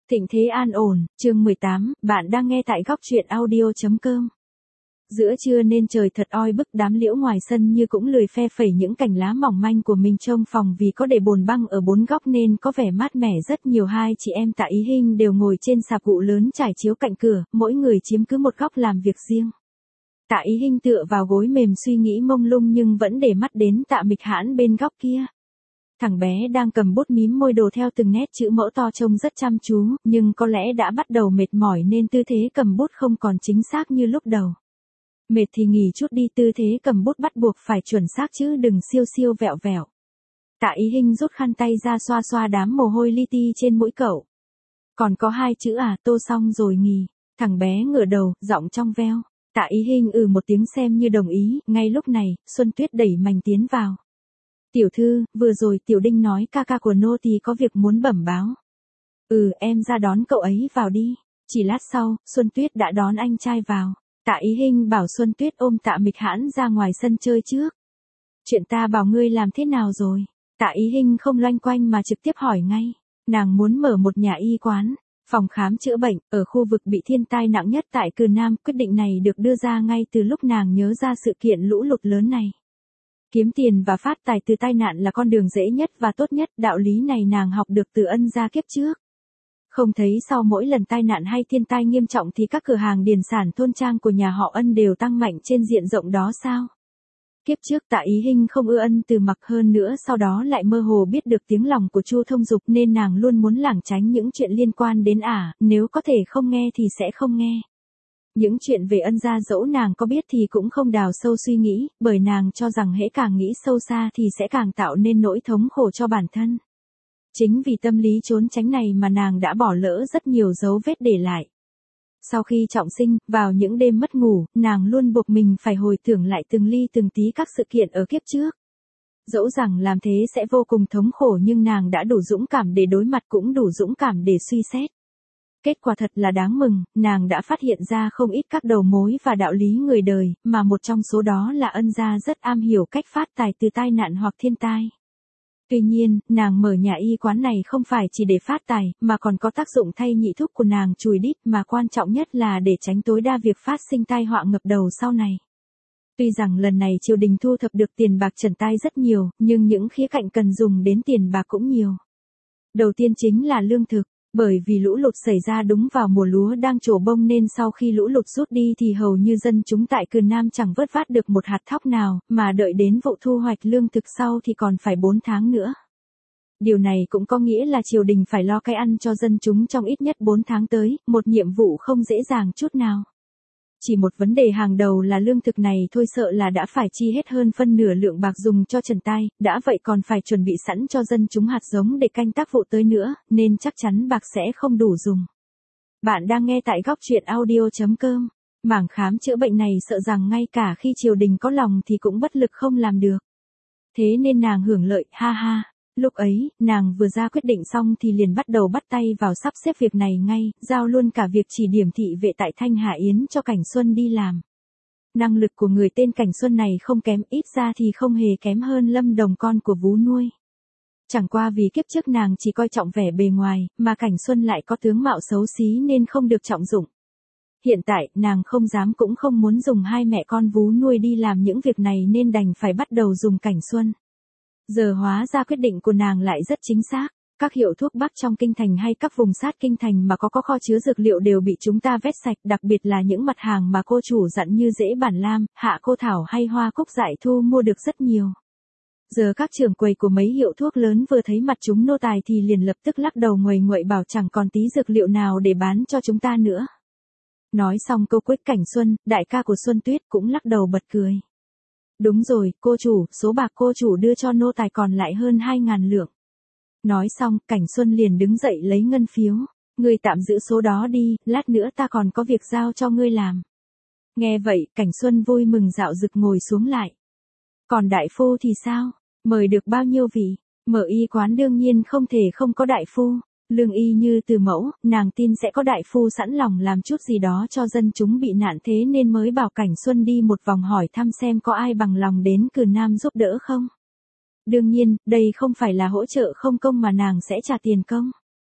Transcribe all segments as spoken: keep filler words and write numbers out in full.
Thịnh thế an ổn, chương mười tám, bạn đang nghe tại góc truyện audio.com. Giữa trưa nên trời thật oi bức, đám liễu ngoài sân như cũng lười phe phẩy những cành lá mỏng manh của mình trong phòng vì có để bồn băng ở bốn góc nên có vẻ mát mẻ rất nhiều. Hai chị em Tạ Ý Hinh đều ngồi trên sạp gụ lớn trải chiếu cạnh cửa, mỗi người chiếm cứ một góc làm việc riêng. Tạ Ý Hinh tựa vào gối mềm suy nghĩ mông lung nhưng vẫn để mắt đến Tạ Mịch Hãn bên góc kia. Thằng bé đang cầm bút mím môi đồ theo từng nét chữ mỡ to trông rất chăm chú, nhưng có lẽ đã bắt đầu mệt mỏi nên tư thế cầm bút không còn chính xác như lúc đầu. Mệt thì nghỉ chút đi, tư thế cầm bút bắt buộc phải chuẩn xác chứ đừng siêu siêu vẹo vẹo. Tạ Ý Hinh rút khăn tay ra xoa xoa đám mồ hôi li ti trên mũi cậu. Còn có hai chữ à, tô xong rồi nghỉ. Thằng bé ngửa đầu, giọng trong veo. Tạ Ý Hinh ừ một tiếng xem như đồng ý. Ngay lúc này, Xuân Tuyết đẩy mành tiến vào. Tiểu thư, vừa rồi Tiểu Đinh nói ca ca của nô tỳ có việc muốn bẩm báo. Ừ, em ra đón cậu ấy vào đi. Chỉ lát sau, Xuân Tuyết đã đón anh trai vào. Tạ Ý Hinh bảo Xuân Tuyết ôm Tạ Mịch Hãn ra ngoài sân chơi trước. Chuyện ta bảo ngươi làm thế nào rồi? Tạ Ý Hinh không loanh quanh mà trực tiếp hỏi ngay. Nàng muốn mở một nhà y quán, phòng khám chữa bệnh, ở khu vực bị thiên tai nặng nhất tại Cừ Nam. Quyết định này được đưa ra ngay từ lúc nàng nhớ ra sự kiện lũ lụt lớn này. Kiếm tiền và phát tài từ tai nạn là con đường dễ nhất và tốt nhất, đạo lý này nàng học được từ Ân gia kiếp trước. Không thấy sau mỗi lần tai nạn hay thiên tai nghiêm trọng thì các cửa hàng điền sản thôn trang của nhà họ Ân đều tăng mạnh trên diện rộng đó sao? Kiếp trước Tạ Ý Hinh không ưa Ân Từ Mặc, hơn nữa sau đó lại mơ hồ biết được tiếng lòng của Chu Thông Dục nên nàng luôn muốn lảng tránh những chuyện liên quan đến ả, nếu có thể không nghe thì sẽ không nghe. Những chuyện về Ân gia dẫu nàng có biết thì cũng không đào sâu suy nghĩ, bởi nàng cho rằng hễ càng nghĩ sâu xa thì sẽ càng tạo nên nỗi thống khổ cho bản thân. Chính vì tâm lý trốn tránh này mà nàng đã bỏ lỡ rất nhiều dấu vết để lại. Sau khi trọng sinh, vào những đêm mất ngủ, nàng luôn buộc mình phải hồi tưởng lại từng ly từng tí các sự kiện ở kiếp trước. Dẫu rằng làm thế sẽ vô cùng thống khổ nhưng nàng đã đủ dũng cảm để đối mặt, cũng đủ dũng cảm để suy xét. Kết quả thật là đáng mừng, nàng đã phát hiện ra không ít các đầu mối và đạo lý người đời, mà một trong số đó là Ân gia rất am hiểu cách phát tài từ tai nạn hoặc thiên tai. Tuy nhiên, nàng mở nhà y quán này không phải chỉ để phát tài, mà còn có tác dụng thay nhị thúc của nàng chùi đít, mà quan trọng nhất là để tránh tối đa việc phát sinh tai họa ngập đầu sau này. Tuy rằng lần này triều đình thu thập được tiền bạc trần tai rất nhiều, nhưng những khía cạnh cần dùng đến tiền bạc cũng nhiều. Đầu tiên chính là lương thực. Bởi vì lũ lụt xảy ra đúng vào mùa lúa đang trổ bông nên sau khi lũ lụt rút đi thì hầu như dân chúng tại Cừ Nam chẳng vớt vát được một hạt thóc nào, mà đợi đến vụ thu hoạch lương thực sau thì còn phải bốn tháng nữa. Điều này cũng có nghĩa là triều đình phải lo cái ăn cho dân chúng trong ít nhất bốn tháng tới, một nhiệm vụ không dễ dàng chút nào. Chỉ một vấn đề hàng đầu là lương thực này thôi sợ là đã phải chi hết hơn phân nửa lượng bạc dùng cho trần tai, đã vậy còn phải chuẩn bị sẵn cho dân chúng hạt giống để canh tác vụ tới nữa, nên chắc chắn bạc sẽ không đủ dùng. Bạn đang nghe tại góc truyện audio.com. Mảng khám chữa bệnh này sợ rằng ngay cả khi triều đình có lòng thì cũng bất lực không làm được. Thế nên nàng hưởng lợi, ha ha. Lúc ấy, nàng vừa ra quyết định xong thì liền bắt đầu bắt tay vào sắp xếp việc này ngay, giao luôn cả việc chỉ điểm thị vệ tại Thanh Hà Yến cho Cảnh Xuân đi làm. Năng lực của người tên Cảnh Xuân này không kém, ít ra thì không hề kém hơn Lâm Đồng con của vú nuôi. Chẳng qua vì kiếp trước nàng chỉ coi trọng vẻ bề ngoài, mà Cảnh Xuân lại có tướng mạo xấu xí nên không được trọng dụng. Hiện tại, nàng không dám cũng không muốn dùng hai mẹ con vú nuôi đi làm những việc này nên đành phải bắt đầu dùng Cảnh Xuân. Giờ hóa ra quyết định của nàng lại rất chính xác. Các hiệu thuốc bắc trong kinh thành hay các vùng sát kinh thành mà có có kho chứa dược liệu đều bị chúng ta vét sạch, đặc biệt là những mặt hàng mà cô chủ dặn như rễ bản lam, hạ cô thảo hay hoa cúc dại thu mua được rất nhiều. Giờ các trưởng quầy của mấy hiệu thuốc lớn vừa thấy mặt chúng nô tài thì liền lập tức lắc đầu nguầy nguậy bảo chẳng còn tí dược liệu nào để bán cho chúng ta nữa. Nói xong câu cuối, Cảnh Xuân, đại ca của Xuân Tuyết cũng lắc đầu bật cười. Đúng rồi, cô chủ, số bạc cô chủ đưa cho nô tài còn lại hơn hai ngàn lượng. Nói xong, Cảnh Xuân liền đứng dậy lấy ngân phiếu. Ngươi tạm giữ số đó đi, lát nữa ta còn có việc giao cho ngươi làm. Nghe vậy, Cảnh Xuân vui mừng dạo dực ngồi xuống lại. Còn đại phu thì sao? Mời được bao nhiêu vị? Mở y quán đương nhiên không thể không có đại phu. Lương y như Từ mẫu, nàng tin sẽ có đại phu sẵn lòng làm chút gì đó cho dân chúng bị nạn, thế nên mới bảo Cảnh Xuân đi một vòng hỏi thăm xem có ai bằng lòng đến Cừ Nam giúp đỡ không. Đương nhiên, đây không phải là hỗ trợ không công mà nàng sẽ trả tiền công.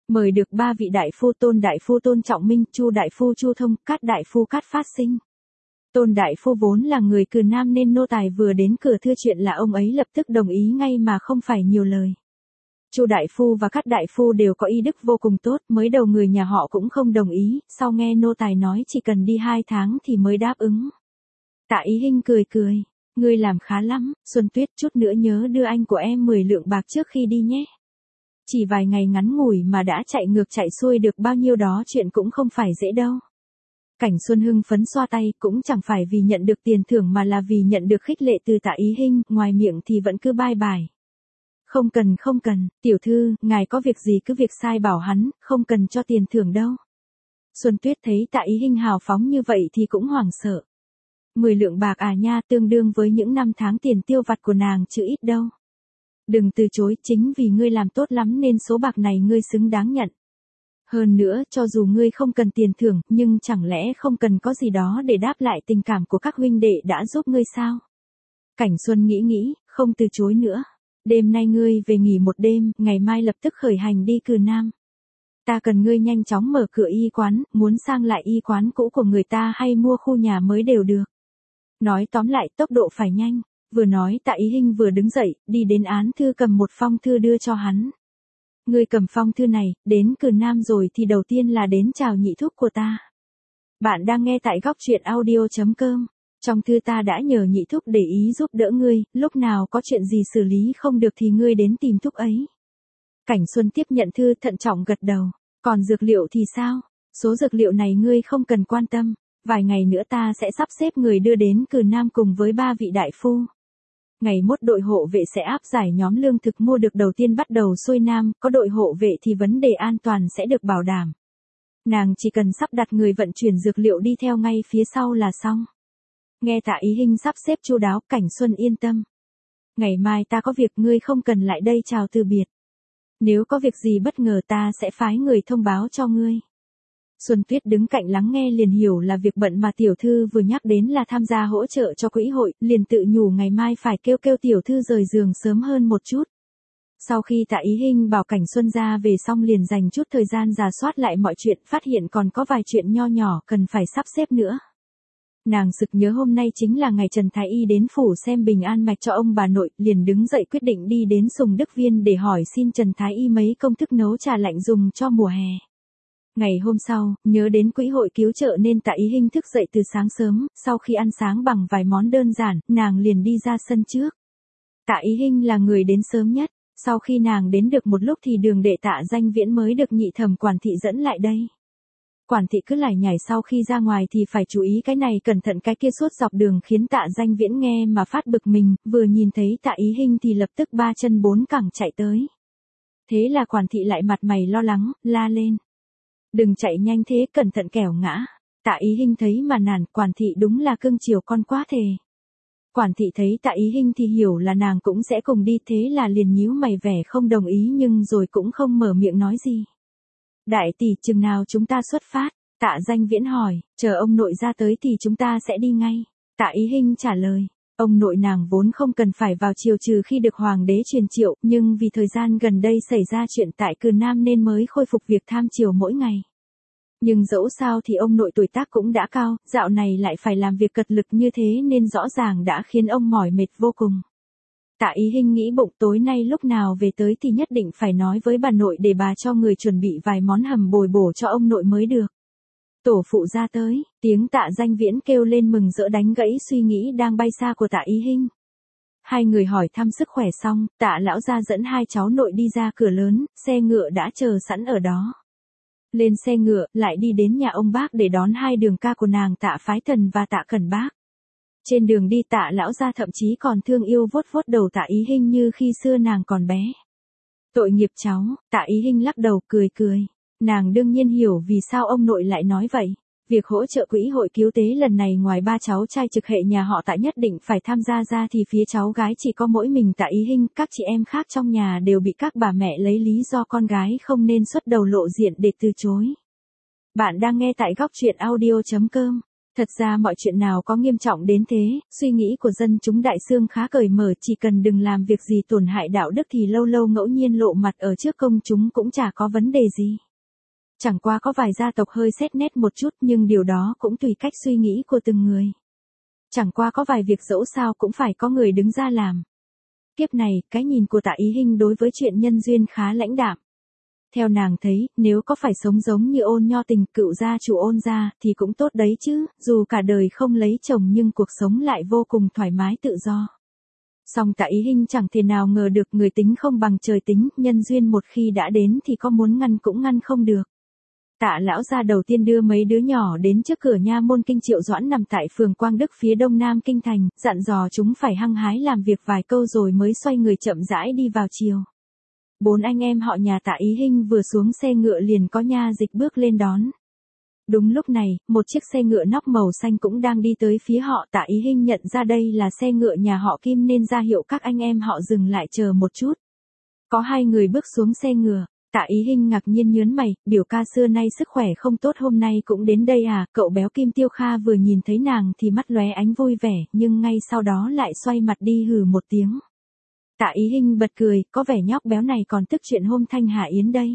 Mời được ba vị đại phu: Tôn đại phu Tôn Trọng Minh, Chu đại phu Chu Thông, Cát đại phu Cát Phát Sinh. Tôn đại phu vốn là người Cừ Nam nên nô tài vừa đến cửa thưa chuyện là ông ấy lập tức đồng ý ngay mà không phải nhiều lời. Chu đại phu và Cát đại phu đều có y đức vô cùng tốt, mới đầu người nhà họ cũng không đồng ý, sau nghe nô tài nói chỉ cần đi hai tháng thì mới đáp ứng. Tạ Ý Hinh cười cười, ngươi làm khá lắm, Xuân Tuyết, chút nữa nhớ đưa anh của em mười lượng bạc trước khi đi nhé. Chỉ vài ngày ngắn ngủi mà đã chạy ngược chạy xuôi được bao nhiêu đó chuyện cũng không phải dễ đâu. Cảnh Xuân hưng phấn xoa tay, cũng chẳng phải vì nhận được tiền thưởng mà là vì nhận được khích lệ từ Tạ Ý Hinh, ngoài miệng thì vẫn cứ bai bài. Không cần không cần, tiểu thư, ngài có việc gì cứ việc sai bảo hắn, không cần cho tiền thưởng đâu. Xuân Tuyết thấy Tạ Ý Hinh hào phóng như vậy thì cũng hoảng sợ. Mười lượng bạc à nha, tương đương với những năm tháng tiền tiêu vặt của nàng chứ ít đâu. Đừng từ chối, chính vì ngươi làm tốt lắm nên số bạc này ngươi xứng đáng nhận. Hơn nữa, cho dù ngươi không cần tiền thưởng, nhưng chẳng lẽ không cần có gì đó để đáp lại tình cảm của các huynh đệ đã giúp ngươi sao? Cảnh Xuân nghĩ nghĩ, không từ chối nữa. Đêm nay ngươi về nghỉ một đêm, ngày mai lập tức khởi hành đi Cừ Nam. Ta cần ngươi nhanh chóng mở cửa y quán, muốn sang lại y quán cũ của người ta hay mua khu nhà mới đều được. Nói tóm lại, tốc độ phải nhanh. Vừa nói Tạ Ý Hinh vừa đứng dậy, đi đến án thư cầm một phong thư đưa cho hắn. Ngươi cầm phong thư này, đến Cừ Nam rồi thì đầu tiên là đến chào nhị thúc của ta. Bạn đang nghe tại góc truyện audio chấm com. Trong thư ta đã nhờ nhị thúc để ý giúp đỡ ngươi, lúc nào có chuyện gì xử lý không được thì ngươi đến tìm thúc ấy. Cảnh Xuân tiếp nhận thư thận trọng gật đầu. Còn dược liệu thì sao? Số dược liệu này ngươi không cần quan tâm. Vài ngày nữa ta sẽ sắp xếp người đưa đến Cừ Nam cùng với ba vị đại phu. Ngày mốt đội hộ vệ sẽ áp giải nhóm lương thực mua được đầu tiên bắt đầu xuôi Nam, có đội hộ vệ thì vấn đề an toàn sẽ được bảo đảm. Nàng chỉ cần sắp đặt người vận chuyển dược liệu đi theo ngay phía sau là xong. Nghe Tạ Ý Hinh sắp xếp chu đáo, Cảnh Xuân yên tâm. Ngày mai ta có việc, ngươi không cần lại đây chào từ biệt. Nếu có việc gì bất ngờ ta sẽ phái người thông báo cho ngươi. Xuân Tuyết đứng cạnh lắng nghe liền hiểu là việc bận mà tiểu thư vừa nhắc đến là tham gia hỗ trợ cho quỹ hội, liền tự nhủ ngày mai phải kêu kêu tiểu thư rời giường sớm hơn một chút. Sau khi Tạ Ý Hinh bảo Cảnh Xuân ra về xong liền dành chút thời gian rà soát lại mọi chuyện, phát hiện còn có vài chuyện nho nhỏ cần phải sắp xếp nữa. Nàng sực nhớ hôm nay chính là ngày Trần Thái Y đến phủ xem bình an mạch cho ông bà nội, liền đứng dậy quyết định đi đến Sùng Đức Viên để hỏi xin Trần Thái Y mấy công thức nấu trà lạnh dùng cho mùa hè. Ngày hôm sau, nhớ đến quỹ hội cứu trợ nên Tạ Ý Hinh thức dậy từ sáng sớm, sau khi ăn sáng bằng vài món đơn giản, nàng liền đi ra sân trước. Tạ Ý Hinh là người đến sớm nhất, sau khi nàng đến được một lúc thì đường đệ Tạ Danh Viễn mới được nhị thẩm quản thị dẫn lại đây. Quản thị cứ lải nhải sau khi ra ngoài thì phải chú ý cái này cẩn thận cái kia suốt dọc đường khiến Tạ Danh Viễn nghe mà phát bực mình, vừa nhìn thấy Tạ Ý Hinh thì lập tức ba chân bốn cẳng chạy tới. Thế là quản thị lại mặt mày lo lắng, la lên. Đừng chạy nhanh thế, cẩn thận kẻo ngã. Tạ Ý Hinh thấy mà nản, quản thị đúng là cưng chiều con quá thề. Quản thị thấy Tạ Ý Hinh thì hiểu là nàng cũng sẽ cùng đi, thế là liền nhíu mày vẻ không đồng ý nhưng rồi cũng không mở miệng nói gì. Đại tỷ, chừng nào chúng ta xuất phát? Tạ Danh Viễn hỏi, chờ ông nội ra tới thì chúng ta sẽ đi ngay. Tạ Ý Hinh trả lời, ông nội nàng vốn không cần phải vào triều trừ khi được hoàng đế truyền triệu, nhưng vì thời gian gần đây xảy ra chuyện tại Cừ Nam nên mới khôi phục việc tham triều mỗi ngày. Nhưng dẫu sao thì ông nội tuổi tác cũng đã cao, dạo này lại phải làm việc cật lực như thế nên rõ ràng đã khiến ông mỏi mệt vô cùng. Tạ Ý Hinh nghĩ bụng tối nay lúc nào về tới thì nhất định phải nói với bà nội để bà cho người chuẩn bị vài món hầm bồi bổ cho ông nội mới được. Tổ phụ ra tới, tiếng Tạ Danh Viễn kêu lên mừng rỡ đánh gãy suy nghĩ đang bay xa của Tạ Ý Hinh. Hai người hỏi thăm sức khỏe xong, Tạ lão gia dẫn hai cháu nội đi ra cửa lớn, xe ngựa đã chờ sẵn ở đó. Lên xe ngựa, lại đi đến nhà ông bác để đón hai đường ca của nàng Tạ Phái Thần và Tạ Cẩn Bác. Trên đường đi Tạ lão gia thậm chí còn thương yêu vuốt vuốt đầu Tạ Ý Hinh như khi xưa nàng còn bé. Tội nghiệp cháu, Tạ Ý Hinh lắc đầu cười cười. Nàng đương nhiên hiểu vì sao ông nội lại nói vậy. Việc hỗ trợ quỹ hội cứu tế lần này ngoài ba cháu trai trực hệ nhà họ Tạ nhất định phải tham gia ra thì phía cháu gái chỉ có mỗi mình Tạ Ý Hinh, các chị em khác trong nhà đều bị các bà mẹ lấy lý do con gái không nên xuất đầu lộ diện để từ chối. Bạn đang nghe tại góc truyện audio chấm com. Thật ra mọi chuyện nào có nghiêm trọng đến thế, suy nghĩ của dân chúng Đại Xương khá cởi mở, chỉ cần đừng làm việc gì tổn hại đạo đức thì lâu lâu ngẫu nhiên lộ mặt ở trước công chúng cũng chả có vấn đề gì. Chẳng qua có vài gia tộc hơi xét nét một chút, nhưng điều đó cũng tùy cách suy nghĩ của từng người. Chẳng qua có vài việc dẫu sao cũng phải có người đứng ra làm. Kiếp này, cái nhìn của Tạ Ý Hinh đối với chuyện nhân duyên khá lãnh đạm. Theo nàng thấy, nếu có phải sống giống như Ôn Nho Tình, cựu gia chủ Ôn gia, thì cũng tốt đấy chứ, dù cả đời không lấy chồng nhưng cuộc sống lại vô cùng thoải mái tự do. Song Tạ Ý Hinh chẳng thể nào ngờ được người tính không bằng trời tính, nhân duyên một khi đã đến thì có muốn ngăn cũng ngăn không được. Tạ lão gia đầu tiên đưa mấy đứa nhỏ đến trước cửa nha môn kinh Triệu Doãn nằm tại phường Quang Đức phía đông nam kinh thành, dặn dò chúng phải hăng hái làm việc vài câu rồi mới xoay người chậm rãi đi vào chiều. Bốn anh em họ nhà Tạ Ý Hinh vừa xuống xe ngựa liền có nha dịch bước lên đón. Đúng lúc này, một chiếc xe ngựa nóc màu xanh cũng đang đi tới phía họ. Tạ Ý Hinh nhận ra đây là xe ngựa nhà họ Kim nên ra hiệu các anh em họ dừng lại chờ một chút. Có hai người bước xuống xe ngựa. Tạ Ý Hinh ngạc nhiên nhớn mày, biểu ca xưa nay sức khỏe không tốt hôm nay cũng đến đây à? Cậu béo Kim Tiêu Kha vừa nhìn thấy nàng thì mắt lóe ánh vui vẻ, nhưng ngay sau đó lại xoay mặt đi hừ một tiếng. Tạ Ý Hinh bật cười, có vẻ nhóc béo này còn tức chuyện hôm Thanh Hà Yến đây.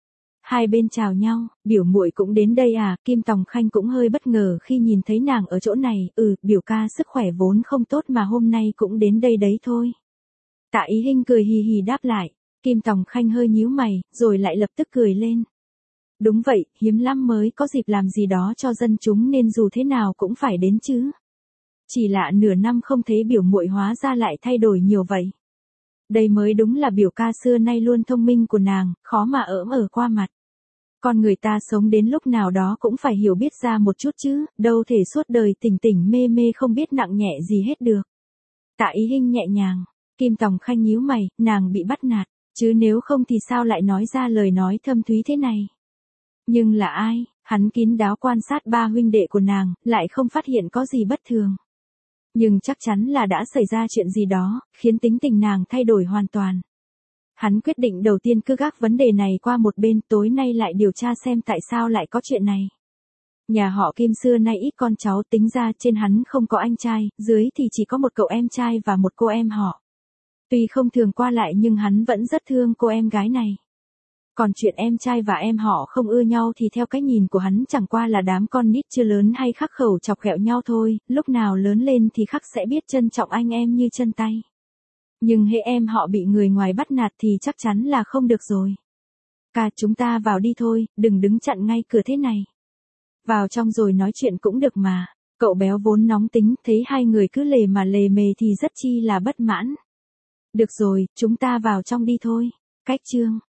Hai bên chào nhau, biểu muội cũng đến đây à? Kim Tòng Khanh cũng hơi bất ngờ khi nhìn thấy nàng ở chỗ này, ừ, biểu ca sức khỏe vốn không tốt mà hôm nay cũng đến đây đấy thôi. Tạ Ý Hinh cười hì hì đáp lại. Kim Tòng Khanh hơi nhíu mày, rồi lại lập tức cười lên. Đúng vậy, hiếm lắm mới có dịp làm gì đó cho dân chúng nên dù thế nào cũng phải đến chứ. Chỉ lạ nửa năm không thấy biểu muội hóa ra lại thay đổi nhiều vậy. Đây mới đúng là biểu ca xưa nay luôn thông minh của nàng, khó mà ỡm ở qua mặt. Con người ta sống đến lúc nào đó cũng phải hiểu biết ra một chút chứ, đâu thể suốt đời tỉnh tỉnh mê mê không biết nặng nhẹ gì hết được. Tạ Ý Hinh nhẹ nhàng, Kim Tòng Khanh nhíu mày, nàng bị bắt nạt. Chứ nếu không thì sao lại nói ra lời nói thâm thúy thế này? Nhưng là ai? Hắn kín đáo quan sát ba huynh đệ của nàng, lại không phát hiện có gì bất thường. Nhưng chắc chắn là đã xảy ra chuyện gì đó, khiến tính tình nàng thay đổi hoàn toàn. Hắn quyết định đầu tiên cứ gác vấn đề này qua một bên, tối nay lại điều tra xem tại sao lại có chuyện này. Nhà họ Kim xưa nay ít con cháu, tính ra trên hắn không có anh trai, dưới thì chỉ có một cậu em trai và một cô em họ. Tuy không thường qua lại nhưng hắn vẫn rất thương cô em gái này. Còn chuyện em trai và em họ không ưa nhau thì theo cái nhìn của hắn chẳng qua là đám con nít chưa lớn hay khắc khẩu chọc ghẹo nhau thôi, lúc nào lớn lên thì khắc sẽ biết trân trọng anh em như chân tay. Nhưng hễ em họ bị người ngoài bắt nạt thì chắc chắn là không được rồi. Ca, chúng ta vào đi thôi, đừng đứng chặn ngay cửa thế này. Vào trong rồi nói chuyện cũng được mà. Cậu béo vốn nóng tính, thấy hai người cứ lề mà lề mề thì rất chi là bất mãn. Được rồi, chúng ta vào trong đi thôi. Cách chương